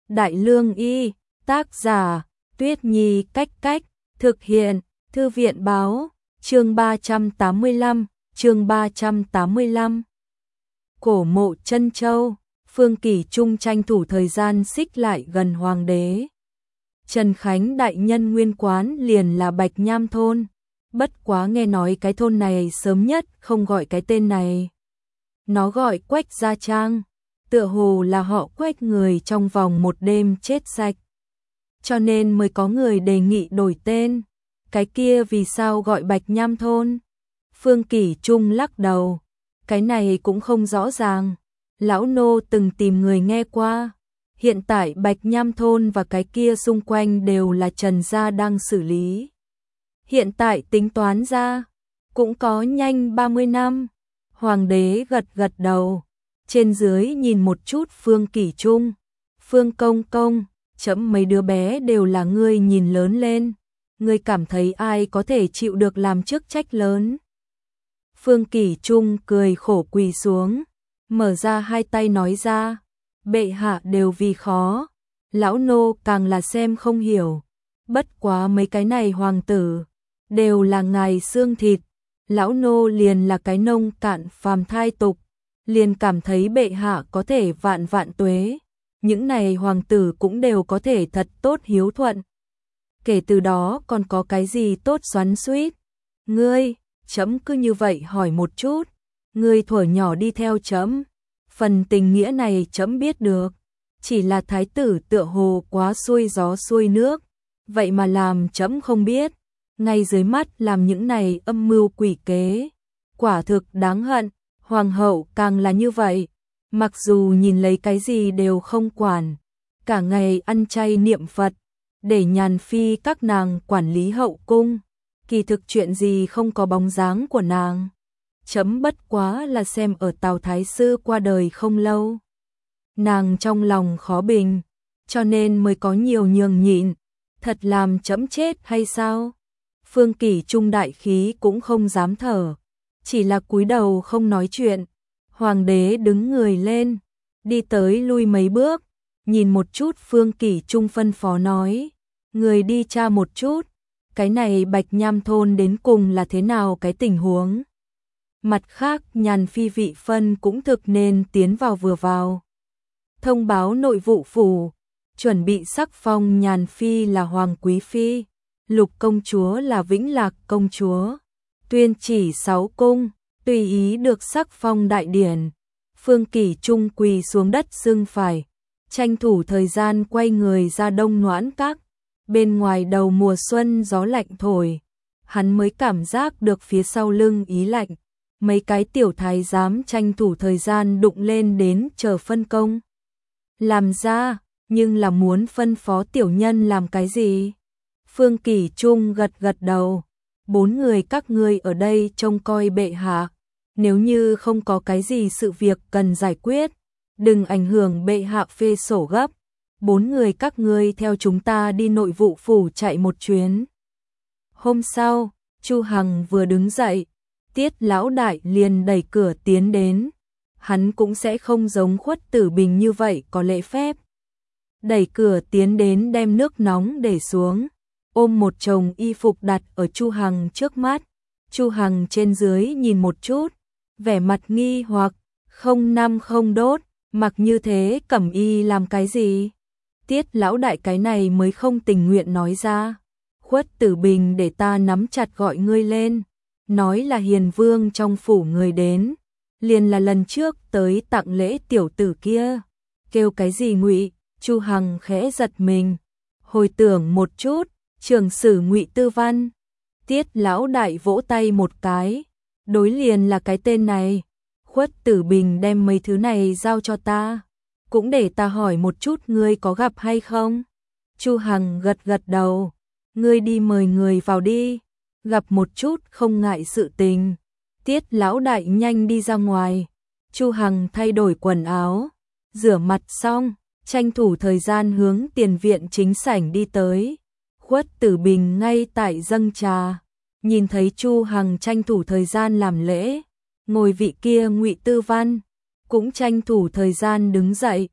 Đại Lương Y, tác giả, Tuyết Nhi Cách Cách, thực hiện, Thư viện Báo, chương 385, chương 385. Cổ mộ Trân Châu, Phương Kỳ Trung tranh thủ thời gian xích lại gần hoàng đế. Trần Khánh đại nhân nguyên quán liền là Bạch Nham thôn, bất quá nghe nói cái thôn này sớm nhất không gọi cái tên này. Nó gọi Quách Gia Trang, tựa hồ là họ Quách người trong vòng một đêm chết sạch. Cho nên mới có người đề nghị đổi tên, cái kia vì sao gọi Bạch Nham thôn? Phương Kỳ Trung lắc đầu, cái này cũng không rõ ràng, lão nô từng tìm người nghe qua. Hiện tại Bạch Nham thôn và cái kia xung quanh đều là Trần gia đang xử lý. Hiện tại tính toán ra, cũng có nhanh 30 năm. Hoàng đế gật gật đầu, trên dưới nhìn một chút Phương Kỳ Trung. Phương công công, chấm mấy đứa bé đều là ngươi nhìn lớn lên, ngươi cảm thấy ai có thể chịu được làm chức trách lớn. Phương Kỳ Trung cười khổ quỳ xuống, mở ra hai tay nói ra, bệ hạ đều vì khó, lão nô càng là xem không hiểu, bất quá mấy cái này hoàng tử, đều là ngài xương thịt, lão nô liền là cái nông cạn phàm thai tục, liền cảm thấy bệ hạ có thể vạn vạn tuế, những này hoàng tử cũng đều có thể thật tốt hiếu thuận. Kể từ đó còn có cái gì tốt xoắn xuýt? Ngươi, chấm cứ như vậy hỏi một chút, ngươi thuở nhỏ đi theo chấm, phần tình nghĩa này chấm biết được, chỉ là thái tử tựa hồ quá xuôi gió xuôi nước, vậy mà làm chấm không biết, ngay dưới mắt làm những này âm mưu quỷ kế, quả thực đáng hận, hoàng hậu càng là như vậy, mặc dù nhìn lấy cái gì đều không quản, cả ngày ăn chay niệm Phật, để nhàn phi các nàng quản lý hậu cung, kỳ thực chuyện gì không có bóng dáng của nàng. Chấm bất quá là xem ở Tào Thái Sư qua đời không lâu, nàng trong lòng khó bình, cho nên mới có nhiều nhường nhịn, thật làm chấm chết hay sao? Phương Kỳ Trung đại khí cũng không dám thở, chỉ là cúi đầu không nói chuyện. Hoàng đế đứng người lên, đi tới lui mấy bước, nhìn một chút Phương Kỳ Trung phân phó nói, người đi tra một chút, cái này Bạch Nham thôn đến cùng là thế nào cái tình huống. Mặt khác nhàn phi vị phân cũng thực nên tiến vào vừa vào. Thông báo nội vụ phủ, chuẩn bị sắc phong nhàn phi là Hoàng Quý Phi, Lục công chúa là Vĩnh Lạc công chúa, tuyên chỉ 6 cung, tùy ý được sắc phong đại điển. Phương Kỳ Trung quỳ xuống đất xưng phải, tranh thủ thời gian quay người ra Đông Noãn Các, bên ngoài đầu mùa xuân gió lạnh thổi, hắn mới cảm giác được phía sau lưng ý lạnh. Mấy cái tiểu thái giám tranh thủ thời gian đụng lên đến chờ phân công. Làm ra, nhưng là muốn phân phó tiểu nhân làm cái gì? Phương Kỳ Trung gật gật đầu. 4 người các ngươi ở đây trông coi bệ hạ. Nếu như không có cái gì sự việc cần giải quyết, đừng ảnh hưởng bệ hạ phê sổ gấp. 4 người các ngươi theo chúng ta đi nội vụ phủ chạy một chuyến. Hôm sau, Chu Hằng vừa đứng dậy, Tiết lão đại liền đẩy cửa tiến đến, hắn cũng sẽ không giống Khuất Tử Bình như vậy có lễ phép. Đẩy cửa tiến đến đem nước nóng để xuống, ôm một chồng y phục đặt ở Chu Hằng trước mắt. Chu Hằng trên dưới nhìn một chút, vẻ mặt nghi hoặc, không năm không đốt, mặc như thế cẩm y làm cái gì? Tiết lão đại cái này mới không tình nguyện nói ra, Khuất Tử Bình để ta nắm chặt gọi ngươi lên. Nói là Hiền Vương trong phủ người đến, liền là lần trước tới tặng lễ tiểu tử kia, kêu cái gì Ngụy? Chu Hằng khẽ giật mình, hồi tưởng một chút, trưởng sử Ngụy Tư Văn. Tiết lão đại vỗ tay một cái, đối liền là cái tên này. Khuất Tử Bình đem mấy thứ này giao cho ta, cũng để ta hỏi một chút ngươi có gặp hay không? Chu Hằng gật gật đầu, ngươi đi mời người vào đi. Gặp một chút không ngại sự tình. Tiết lão đại nhanh đi ra ngoài. Chu Hằng thay đổi quần áo, rửa mặt xong, tranh thủ thời gian hướng tiền viện chính sảnh đi tới. Khuất Tử Bình ngay tại dâng trà, nhìn thấy Chu Hằng tranh thủ thời gian làm lễ, ngồi vị kia Ngụy Tư Văn cũng tranh thủ thời gian đứng dậy,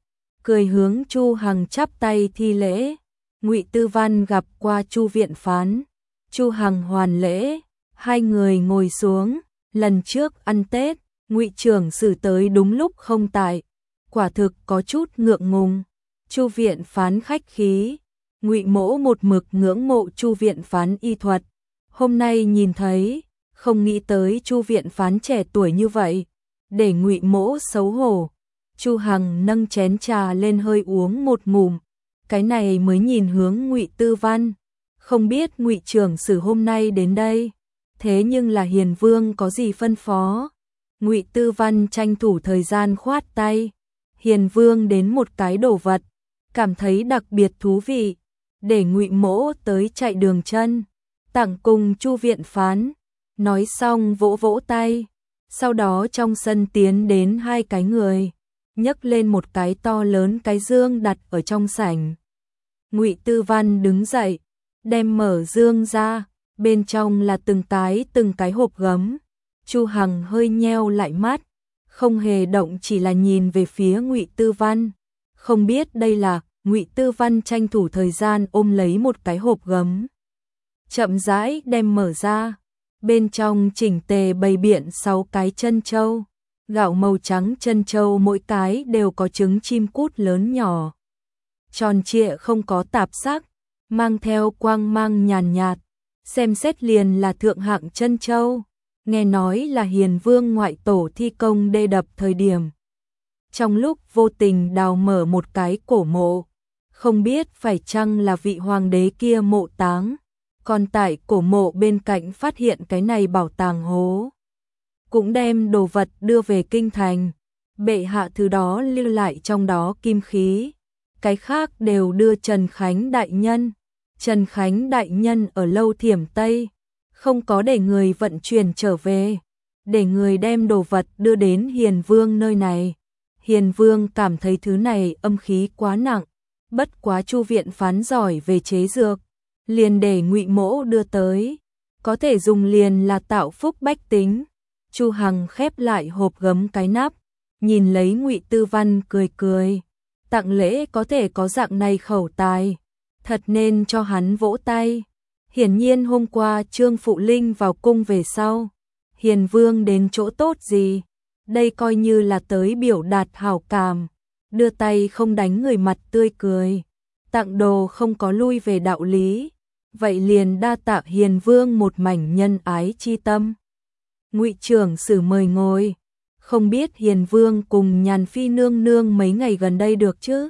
cười hướng Chu Hằng chắp tay thi lễ. Ngụy Tư Văn gặp qua Chu viện phán, Chu Hằng hoàn lễ, hai người ngồi xuống. Lần trước ăn Tết, Ngụy trưởng sử tới đúng lúc không tại, quả thực có chút ngượng ngùng. Chu viện phán khách khí, Ngụy Mỗ một mực ngưỡng mộ Chu viện phán y thuật, hôm nay nhìn thấy, không nghĩ tới Chu viện phán trẻ tuổi như vậy, để Ngụy Mỗ xấu hổ. Chu Hằng nâng chén trà lên hơi uống một ngụm, cái này mới nhìn hướng Ngụy Tư Văn, không biết Ngụy trưởng sử hôm nay đến đây, thế nhưng là Hiền Vương có gì phân phó? Ngụy Tư Văn tranh thủ thời gian khoát tay, Hiền Vương đến một cái đồ vật, cảm thấy đặc biệt thú vị, để Ngụy Mỗ tới chạy đường chân, tặng cùng Chu viện phán. Nói xong vỗ vỗ tay, sau đó trong sân tiến đến hai cái người, nhấc lên một cái to lớn cái dương đặt ở trong sảnh. Ngụy Tư Văn đứng dậy, đem mở dương ra, bên trong là từng cái hộp gấm. Chu Hằng hơi nheo lại mắt, không hề động, chỉ là nhìn về phía Ngụy Tư Văn, không biết đây là. Ngụy Tư Văn tranh thủ thời gian ôm lấy một cái hộp gấm, chậm rãi đem mở ra, bên trong chỉnh tề bày biện 6 cái chân châu, gạo màu trắng chân châu mỗi cái đều có trứng chim cút lớn nhỏ, tròn trịa không có tạp sắc, mang theo quang mang nhàn nhạt, xem xét liền là thượng hạng chân châu, nghe nói là Hiền Vương ngoại tổ thi công đê đập thời điểm. Trong lúc vô tình đào mở một cái cổ mộ, không biết phải chăng là vị hoàng đế kia mộ táng, còn tại cổ mộ bên cạnh phát hiện cái này bảo tàng hố, cũng đem đồ vật đưa về kinh thành, bệ hạ thứ đó lưu lại trong đó kim khí, cái khác đều đưa Trần Khánh đại nhân. Trần Khánh đại nhân ở Lâu Thiểm Tây, không có để người vận chuyển trở về, để người đem đồ vật đưa đến Hiền Vương nơi này. Hiền Vương cảm thấy thứ này âm khí quá nặng, bất quá Chu viện phán giỏi về chế dược, liền để Ngụy Mỗ đưa tới, có thể dùng liền là tạo phúc bách tính. Chu Hằng khép lại hộp gấm cái nắp, nhìn lấy Ngụy Tư Văn cười cười, tặng lễ có thể có dạng này khẩu tài, thật nên cho hắn vỗ tay. Hiển nhiên hôm qua Trương Phụ Linh vào cung về sau, Hiền Vương đến chỗ tốt gì, đây coi như là tới biểu đạt hảo cảm, đưa tay không đánh người mặt tươi cười, tặng đồ không có lui về đạo lý, vậy liền đa tạ Hiền Vương một mảnh nhân ái chi tâm. Ngụy trưởng sử mời ngồi, không biết Hiền Vương cùng Nhàn Phi nương nương mấy ngày gần đây được chứ?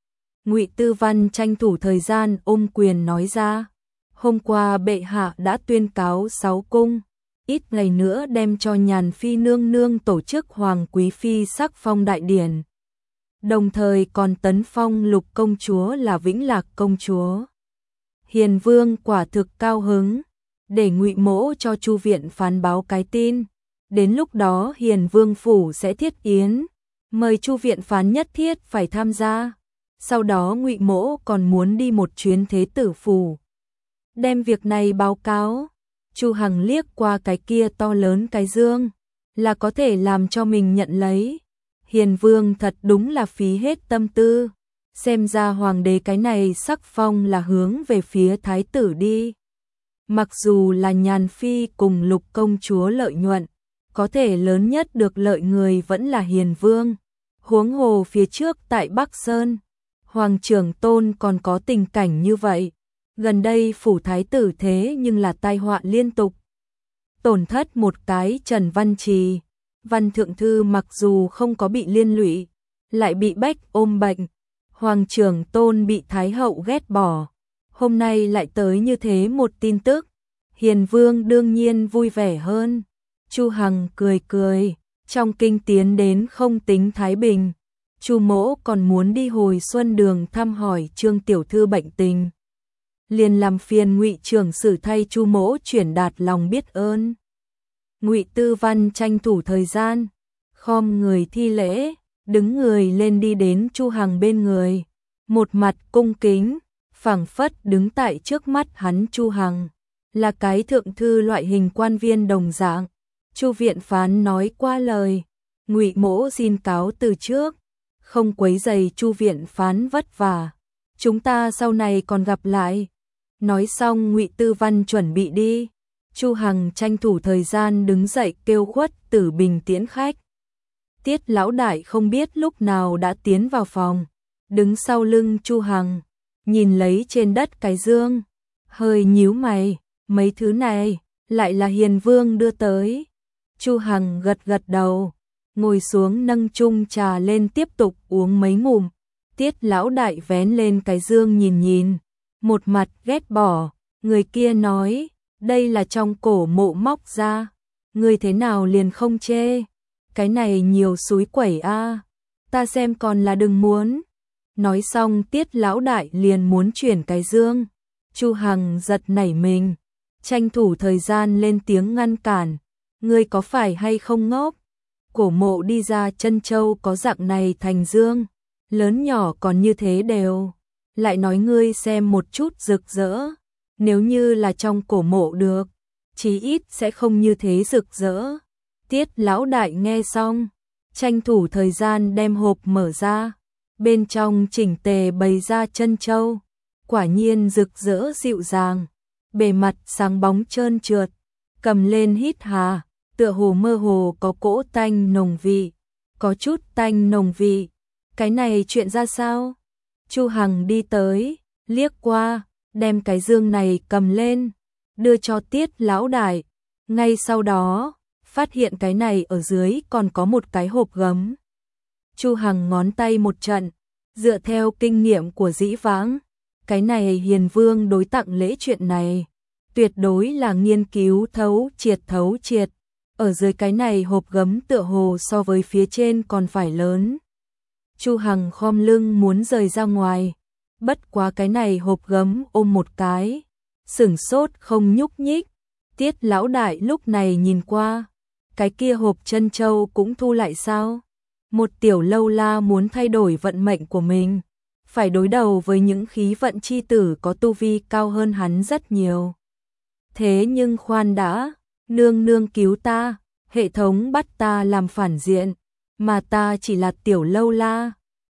Ngụy Tư Văn tranh thủ thời gian ôm quyền nói ra, hôm qua bệ hạ đã tuyên cáo 6 cung, ít ngày nữa đem cho Nhàn Phi nương nương tổ chức Hoàng Quý Phi sắc phong đại điển, đồng thời còn tấn phong Lục công chúa là Vĩnh Lạc công chúa. Hiền Vương quả thực cao hứng, để Ngụy Mỗ cho Chu viện phán báo cái tin, đến lúc đó Hiền Vương phủ sẽ thiết yến, mời Chu viện phán nhất thiết phải tham gia. Sau đó Ngụy Mỗ còn muốn đi một chuyến Thế tử phủ, đem việc này báo cáo. Chu Hằng liếc qua cái kia to lớn cái dương, là có thể làm cho mình nhận lấy. Hiền Vương thật đúng là phí hết tâm tư, xem ra hoàng đế cái này sắc phong là hướng về phía thái tử đi. Mặc dù là Nhàn Phi cùng Lục công chúa lợi nhuận, có thể lớn nhất được lợi người vẫn là Hiền Vương. Huống hồ phía trước tại Bắc Sơn, Hoàng trưởng tôn còn có tình cảnh như vậy. Gần đây phủ thái tử thế nhưng là tai họa liên tục. Tổn thất một cái Trần Văn Trì, Văn thượng thư mặc dù không có bị liên lụy, lại bị bách ôm bệnh. Hoàng trưởng tôn bị thái hậu ghét bỏ. Hôm nay lại tới như thế một tin tức. Hiền Vương đương nhiên vui vẻ hơn. Chu Hằng cười cười, trong kinh tiến đến không tính thái bình. Chu Mỗ còn muốn đi hồi xuân đường thăm hỏi Trương tiểu thư bệnh tình, liền làm phiền Ngụy trưởng sử thay Chu Mỗ chuyển đạt lòng biết ơn. Ngụy Tư Văn tranh thủ thời gian, khom người thi lễ, đứng người lên đi đến Chu Hằng bên người, một mặt cung kính, phảng phất đứng tại trước mắt hắn. Chu Hằng là cái thượng thư loại hình quan viên đồng dạng. Chu viện phán nói qua lời, Ngụy Mỗ xin cáo từ trước, không quấy rầy Chu viện phán vất vả. Chúng ta sau này còn gặp lại. Nói xong Ngụy Tư Văn chuẩn bị đi. Chu Hằng tranh thủ thời gian đứng dậy kêu Khuất Tử Bình tiễn khách. Tiết lão đại không biết lúc nào đã tiến vào phòng, đứng sau lưng Chu Hằng, nhìn lấy trên đất cái dương, hơi nhíu mày, mấy thứ này lại là Hiền Vương đưa tới. Chu Hằng gật gật đầu, ngồi xuống nâng chung trà lên tiếp tục uống mấy ngụm. Tiết lão đại vén lên cái dương nhìn nhìn, một mặt ghét bỏ, người kia nói, đây là trong cổ mộ móc ra, người thế nào liền không chê, cái này nhiều súi quẩy a, ta xem còn là đừng muốn. Nói xong Tiết lão đại liền muốn chuyển cái dương, Chu Hằng giật nảy mình, tranh thủ thời gian lên tiếng ngăn cản, ngươi có phải hay không ngốc? Cổ mộ đi ra Trân Châu có dạng này thành dương, lớn nhỏ còn như thế đều, lại nói ngươi xem một chút rực rỡ, nếu như là trong cổ mộ được, chí ít sẽ không như thế rực rỡ. Tiết lão đại nghe xong, tranh thủ thời gian đem hộp mở ra, bên trong chỉnh tề bày ra Trân Châu, quả nhiên rực rỡ dịu dàng, bề mặt sáng bóng trơn trượt, cầm lên hít hà, tựa hồ mơ hồ có cỗ tanh nồng vị, có chút tanh nồng vị, cái này chuyện ra sao? Chu Hằng đi tới, liếc qua, đem cái dương này cầm lên, đưa cho Tiết lão đại, ngay sau đó, phát hiện cái này ở dưới còn có một cái hộp gấm. Chu Hằng ngón tay một trận, dựa theo kinh nghiệm của dĩ vãng, cái này Hiền Vương đối tặng lễ chuyện này, tuyệt đối là nghiên cứu thấu triệt, ở dưới cái này hộp gấm tựa hồ so với phía trên còn phải lớn. Chu Hằng khom lưng muốn rời ra ngoài, bất quá cái này hộp gấm ôm một cái, sửng sốt không nhúc nhích. Tiết lão đại lúc này nhìn qua, cái kia hộp Trân Châu cũng thu lại sao? Một tiểu lâu la muốn thay đổi vận mệnh của mình, phải đối đầu với những khí vận chi tử có tu vi cao hơn hắn rất nhiều. Thế nhưng khoan đã, nương nương cứu ta, hệ thống bắt ta làm phản diện, mà ta chỉ là tiểu lâu la,